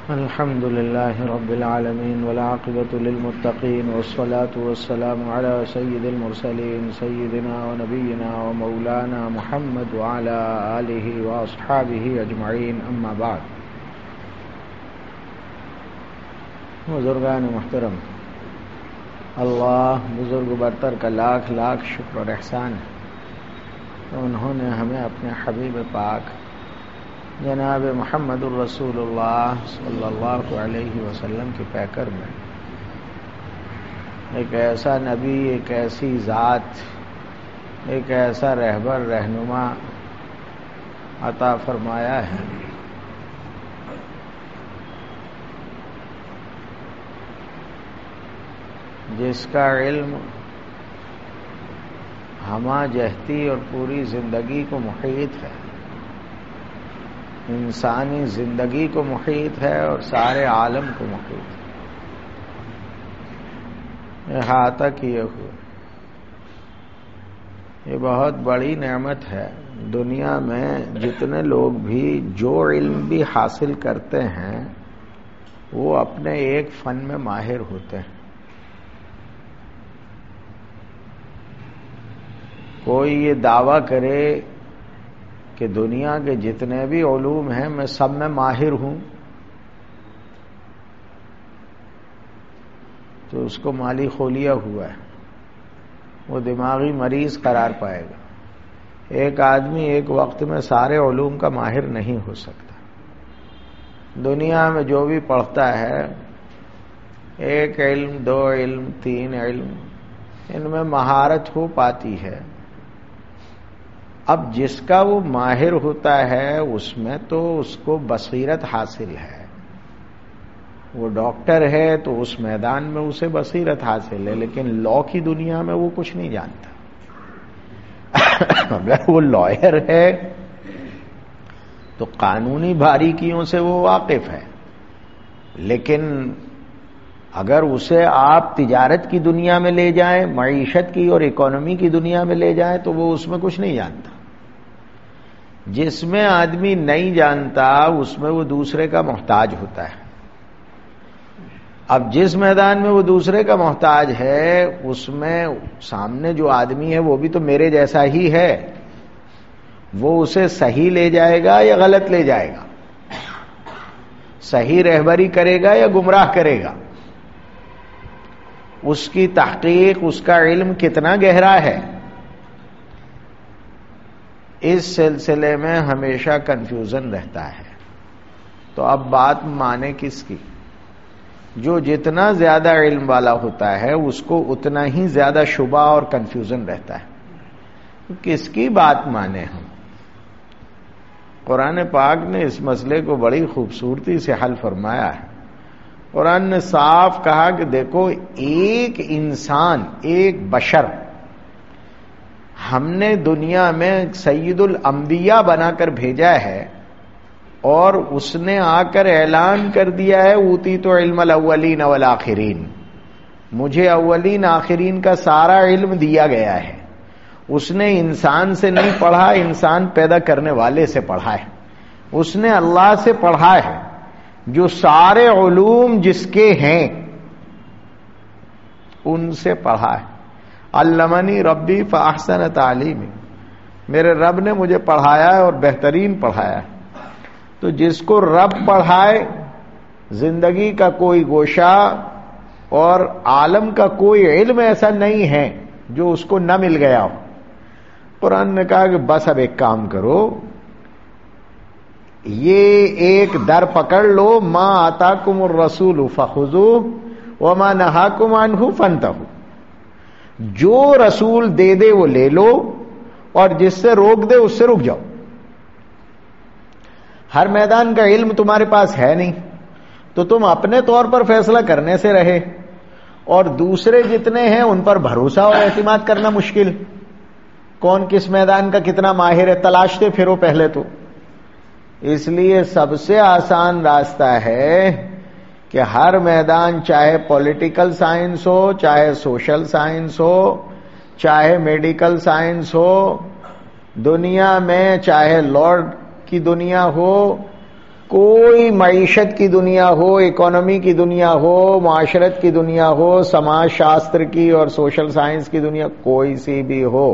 الحمد لله رب العالمين والعاقبة للمتقين والصلاة والسلام على سيد المرسلين سيدنا ونبينا ومولانا محمد وعلى آله وأصحابه أجمعين أما بعد. بزرگان محترم، اللہ بزرگ برتر کا لاکھ لاکھ شکر اور احسان ہے کہ انہوں نے ہمیں اپنے حبیب پاک جناب محمد الرسول اللہ صلی اللہ علیہ وسلم کے پیکر میں ایک ایسا نبی، ایک ایسی ذات، ایک ایسا رہبر رہنما عطا فرمایا ہے جس کا علم ہمہ جہتی اور پوری زندگی کو محیط ہے، انسانی زندگی کو محیط ہے اور سارے عالم کو محیط ہے، احاطہ کیے ہوئے. یہ بہت بڑی نعمت ہے. دنیا میں جتنے لوگ بھی جو علم بھی حاصل کرتے ہیں وہ اپنے ایک فن میں ماہر ہوتے ہیں. کوئی یہ دعویٰ کرے کہ دنیا کے جتنے بھی علوم ہیں میں سب میں ماہر ہوں تو اس کو مالی خولیا ہوا ہے، وہ دماغی مریض قرار پائے گا. ایک آدمی ایک وقت میں سارے علوم کا ماہر نہیں ہو سکتا. دنیا میں جو بھی پڑھتا ہے، ایک علم، دو علم، تین علم، ان میں مہارت ہو پاتی ہے. اب جس کا وہ ماہر ہوتا ہے اس میں تو اس کو بصیرت حاصل ہے. وہ ڈاکٹر ہے تو اس میدان میں اسے بصیرت حاصل ہے، لیکن لا کی دنیا میں وہ کچھ نہیں جانتا. اگر وہ لائر ہے تو قانونی باریکیوں سے وہ واقف ہے، لیکن اگر اسے آپ تجارت کی دنیا میں لے جائیں، معیشت کی اور اکانومی کی دنیا میں لے جائیں تو وہ اس میں کچھ نہیں جانتا. جس میں آدمی نہیں جانتا اس میں وہ دوسرے کا محتاج ہوتا ہے. اب جس میدان میں وہ دوسرے کا محتاج ہے اس میں سامنے جو آدمی ہے وہ بھی تو میرے جیسا ہی ہے. وہ اسے صحیح لے جائے گا یا غلط لے جائے گا، صحیح رہبری کرے گا یا گمراہ کرے گا. اس کی تحقیق، اس کا علم کتنا گہرا ہے، اس سلسلے میں ہمیشہ کنفیوژن رہتا ہے. تو اب بات مانے کس کی؟ جو جتنا زیادہ علم والا ہوتا ہے اس کو اتنا ہی زیادہ شبہ اور کنفیوژن رہتا ہے. کس کی بات مانے ہم؟ قرآن پاک نے اس مسئلے کو بڑی خوبصورتی سے حل فرمایا ہے. قرآن نے صاف کہا کہ دیکھو، ایک انسان، ایک بشر ہم نے دنیا میں سید الانبیاء بنا کر بھیجا ہے اور اس نے آ کر اعلان کر دیا ہے اوتیت علم الاولین والآخرین، مجھے اولین آخرین کا سارا علم دیا گیا ہے. اس نے انسان سے نہیں پڑھا، انسان پیدا کرنے والے سے پڑھا ہے. اس نے اللہ سے پڑھا ہے جو سارے علوم جس کے ہیں ان سے پڑھا ہے. علمنی ربی فاحسن تعلیمی، میرے رب نے مجھے پڑھایا ہے اور بہترین پڑھایا ہے. تو جس کو رب پڑھائے، زندگی کا کوئی گوشہ اور عالم کا کوئی علم ایسا نہیں ہے جو اس کو نہ مل گیا ہو. قرآن نے کہا کہ بس اب ایک کام کرو، یہ ایک در پکڑ لو، ما آتاکم الرسول فخذوہ وما نہاکم عنہ فانتہوا. جو رسول دے دے وہ لے لو اور جس سے روک دے اس سے رک جاؤ. ہر میدان کا علم تمہارے پاس ہے نہیں تو تم اپنے طور پر فیصلہ کرنے سے رہے اور دوسرے جتنے ہیں ان پر بھروسہ اور اعتماد کرنا مشکل. کون کس میدان کا کتنا ماہر ہے تلاشتے پھرو پہلے تو. اس لیے سب سے آسان راستہ ہے کہ ہر میدان، چاہے پولیٹیکل سائنس ہو، چاہے سوشل سائنس ہو، چاہے میڈیکل سائنس ہو، دنیا میں چاہے لا کی دنیا ہو، کوئی معیشت کی دنیا ہو، اکانومی کی دنیا ہو، معاشرت کی دنیا ہو، سماج شاستر کی اور سوشل سائنس کی دنیا، کوئی سی بھی ہو،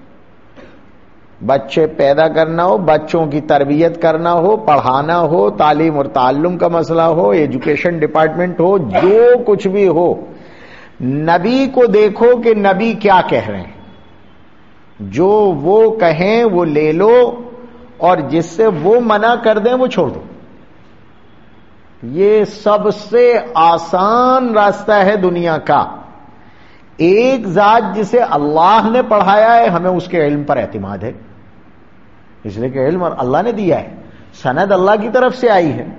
بچے پیدا کرنا ہو، بچوں کی تربیت کرنا ہو، پڑھانا ہو، تعلیم اور تعلم کا مسئلہ ہو، ایجوکیشن ڈپارٹمنٹ ہو، جو کچھ بھی ہو، نبی کو دیکھو کہ نبی کیا کہہ رہے ہیں، جو وہ کہیں وہ لے لو، اور جس سے وہ منع کر دیں وہ چھوڑ دو۔ یہ سب سے آسان راستہ ہے دنیا کا۔ ایک ذات جسے اللہ نے پڑھایا ہے، ہمیں اس کے علم پر اعتماد ہے، اس لیے کہ علم اللہ نے دیا ہے، سند اللہ کی طرف سے آئی ہے۔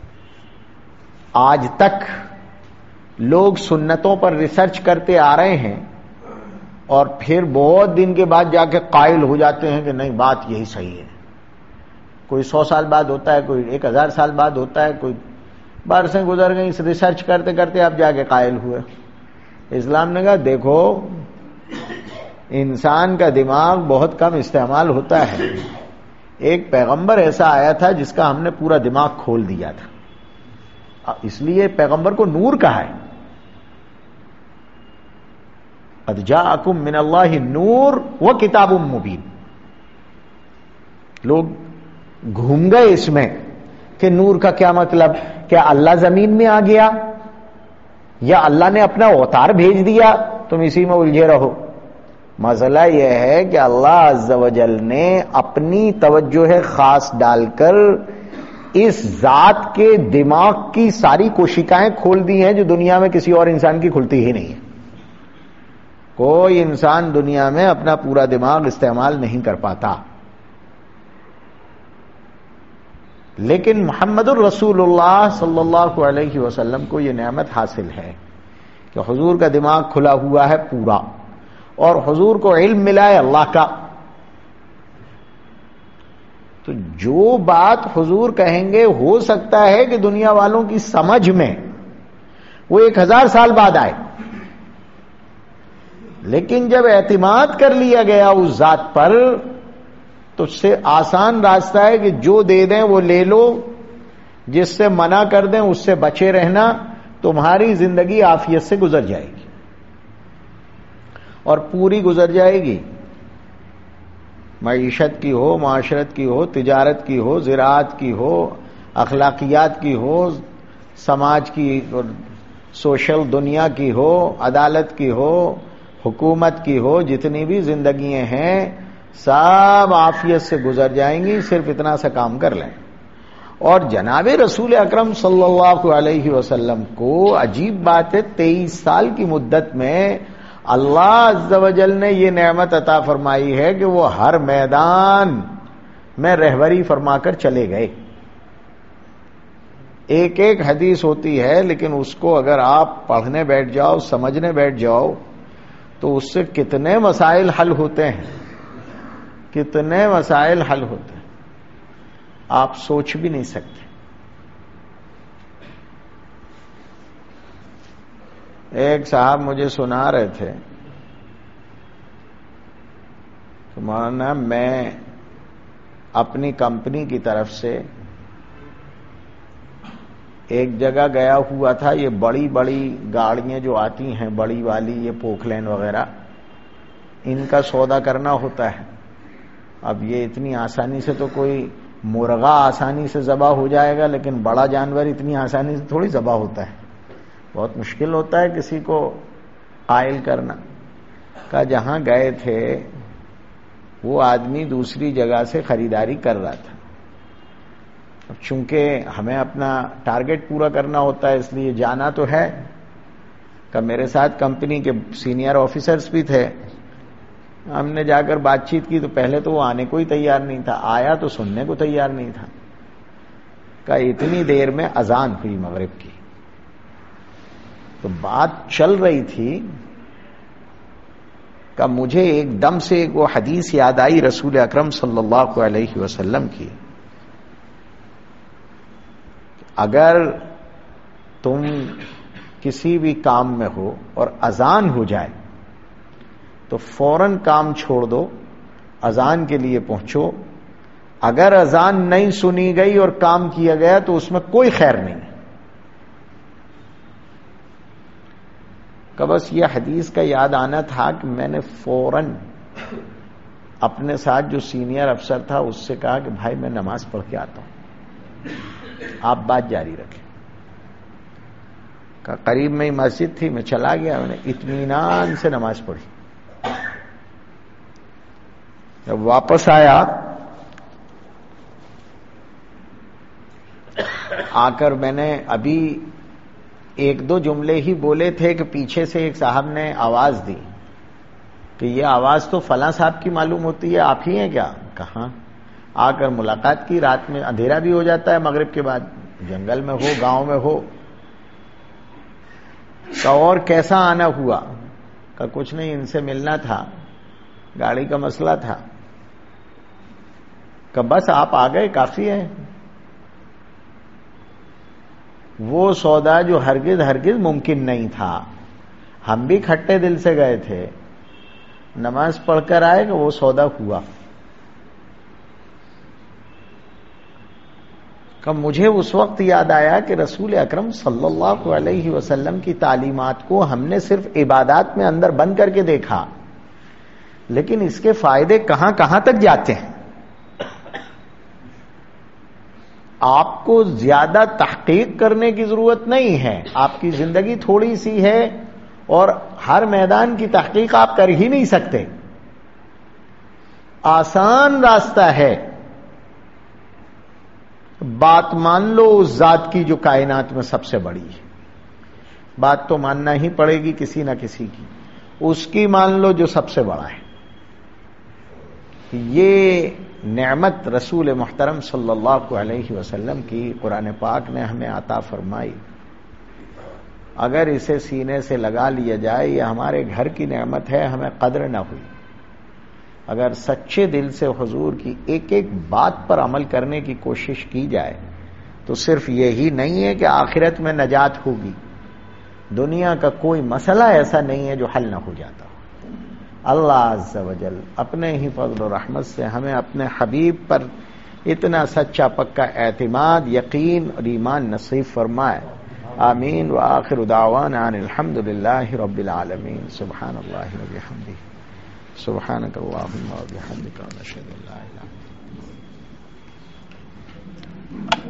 آج تک لوگ سنتوں پر ریسرچ کرتے آ رہے ہیں اور پھر بہت دن کے بعد جا کے قائل ہو جاتے ہیں کہ نہیں، بات یہی صحیح ہے۔ کوئی 100 سال بعد ہوتا ہے، کوئی 1000 سال بعد ہوتا ہے، کوئی برسیں گزر گئی، اس ریسرچ کرتے کرتے اب جا کے قائل ہوئے۔ اسلام نے کہا دیکھو، انسان کا دماغ بہت کم استعمال ہوتا ہے، ایک پیغمبر ایسا آیا تھا جس کا ہم نے پورا دماغ کھول دیا تھا، اس لیے پیغمبر کو نور کہا ہے۔ قد جاءکم من اللہ نور و کتاب مبین۔ لوگ گھوم گئے اس میں کہ نور کا کیا مطلب، کیا اللہ زمین میں آ گیا یا اللہ نے اپنا اوتار بھیج دیا، تم اسی میں الجھے رہو۔ مسئلہ یہ ہے کہ اللہ عز و جل نے اپنی توجہ خاص ڈال کر اس ذات کے دماغ کی ساری کوشکائیں کھول دی ہیں جو دنیا میں کسی اور انسان کی کھلتی ہی نہیں ہے۔ کوئی انسان دنیا میں اپنا پورا دماغ استعمال نہیں کر پاتا، لیکن محمد الرسول اللہ صلی اللہ علیہ وسلم کو یہ نعمت حاصل ہے کہ حضور کا دماغ کھلا ہوا ہے پورا، اور حضور کو علم ملا ہے اللہ کا۔ تو جو بات حضور کہیں گے ہو سکتا ہے کہ دنیا والوں کی سمجھ میں وہ 1000 سال بعد آئے، لیکن جب اعتماد کر لیا گیا اس ذات پر تو اس سے آسان راستہ ہے کہ جو دے دیں وہ لے لو، جس سے منع کر دیں اس سے بچے رہنا، تمہاری زندگی عافیت سے گزر جائے گی، اور پوری گزر جائے گی۔ معیشت کی ہو، معاشرت کی ہو، تجارت کی ہو، زراعت کی ہو، اخلاقیات کی ہو، سماج کی اور سوشل دنیا کی ہو، عدالت کی ہو، حکومت کی ہو، جتنی بھی زندگیاں ہیں سب عافیت سے گزر جائیں گی، صرف اتنا سا کام کر لیں۔ اور جناب رسول اکرم صلی اللہ علیہ وسلم کو عجیب بات ہے، 23 سال کی مدت میں اللہ عز و جل نے یہ نعمت عطا فرمائی ہے کہ وہ ہر میدان میں رہبری فرما کر چلے گئے۔ ایک ایک حدیث ہوتی ہے، لیکن اس کو اگر آپ پڑھنے بیٹھ جاؤ، سمجھنے بیٹھ جاؤ، تو اس سے کتنے مسائل حل ہوتے ہیں، کتنے مسائل حل ہوتے ہیں، آپ سوچ بھی نہیں سکتے۔ ایک صاحب مجھے سنا رہے تھے کہ مولانا میں اپنی کمپنی کی طرف سے ایک جگہ گیا ہوا تھا، یہ بڑی بڑی گاڑیاں جو آتی ہیں بڑی والی، یہ پوکلین وغیرہ، ان کا سودا کرنا ہوتا ہے۔ اب یہ اتنی آسانی سے تو کوئی مرغا آسانی سے ذبح ہو جائے گا، لیکن بڑا جانور اتنی آسانی سے تھوڑی ذبح ہوتا ہے، بہت مشکل ہوتا ہے کسی کو قائل کرنا۔ کہ جہاں گئے تھے وہ آدمی دوسری جگہ سے خریداری کر رہا تھا، اب چونکہ ہمیں اپنا ٹارگٹ پورا کرنا ہوتا ہے اس لیے جانا تو ہے۔ کہ میرے ساتھ کمپنی کے سینئر آفیسرز بھی تھے، ہم نے جا کر بات چیت کی تو پہلے تو وہ آنے کو ہی تیار نہیں تھا، آیا تو سننے کو تیار نہیں تھا۔ کہ اتنی دیر میں اذان ہوئی مغرب کی، تو بات چل رہی تھی کہ مجھے ایک دم سے وہ حدیث یاد آئی رسول اکرم صلی اللہ علیہ وسلم کی، اگر تم کسی بھی کام میں ہو اور اذان ہو جائے تو فوراً کام چھوڑ دو، اذان کے لیے پہنچو، اگر اذان نہیں سنی گئی اور کام کیا گیا تو اس میں کوئی خیر نہیں. کہ بس یہ حدیث کا یاد آنا تھا کہ میں نے فوراً اپنے ساتھ جو سینئر افسر تھا اس سے کہا کہ بھائی میں نماز پڑھ کے آتا ہوں, آپ بات جاری رکھیں. کہ قریب میں ہی مسجد تھی, میں چلا گیا, میں نے اطمینان سے نماز پڑھی. جب واپس آیا آ کر میں نے ابھی ایک دو جملے ہی بولے تھے کہ پیچھے سے ایک صاحب نے آواز دی کہ یہ آواز تو فلاں صاحب کی معلوم ہوتی ہے, آپ ہی ہیں کیا؟ کہاں. آ کر ملاقات کی. رات میں اندھیرا بھی ہو جاتا ہے مغرب کے بعد, جنگل میں ہو گاؤں میں ہو. تو اور کیسا آنا ہوا؟ کہ کچھ نہیں, ان سے ملنا تھا, گاڑی کا مسئلہ تھا. کہ بس آپ آ گئے کافی ہے. وہ سودا جو ہرگز ممکن نہیں تھا, ہم بھی کھٹے دل سے گئے تھے, نماز پڑھ کر آئے کہ وہ سودا ہوا. کہ مجھے اس وقت یاد آیا کہ رسول اکرم صلی اللہ علیہ وسلم کی تعلیمات کو ہم نے صرف عبادات میں اندر بند کر کے دیکھا, لیکن اس کے فائدے کہاں کہاں تک جاتے ہیں. آپ کو زیادہ تحقیق کرنے کی ضرورت نہیں ہے, آپ کی زندگی تھوڑی سی ہے اور ہر میدان کی تحقیق آپ کر ہی نہیں سکتے. آسان راستہ ہے, بات مان لو اس ذات کی جو کائنات میں سب سے بڑی ہے. بات تو ماننا ہی پڑے گی کسی نہ کسی کی, اس کی مان لو جو سب سے بڑا ہے. یہ نعمت رسول محترم صلی اللہ علیہ وسلم کی قرآن پاک نے ہمیں عطا فرمائی. اگر اسے سینے سے لگا لیا جائے, یہ ہمارے گھر کی نعمت ہے, ہمیں قدر نہ ہوئی. اگر سچے دل سے حضور کی ایک ایک بات پر عمل کرنے کی کوشش کی جائے تو صرف یہی نہیں ہے کہ آخرت میں نجات ہوگی, دنیا کا کوئی مسئلہ ایسا نہیں ہے جو حل نہ ہو جاتا. اللہ عز و جل اپنے ہی فضل و رحمت سے ہمیں اپنے حبیب پر اتنا سچا پکا اعتماد, یقین اور ایمان نصیب فرمائے. آمین. وآخر دعوانا ان الحمد للہ رب العالمین. سبحان اللہ و بحمدہ, سبحانک اللہم و بحمدک, نشہد ان لا الہ الا انت.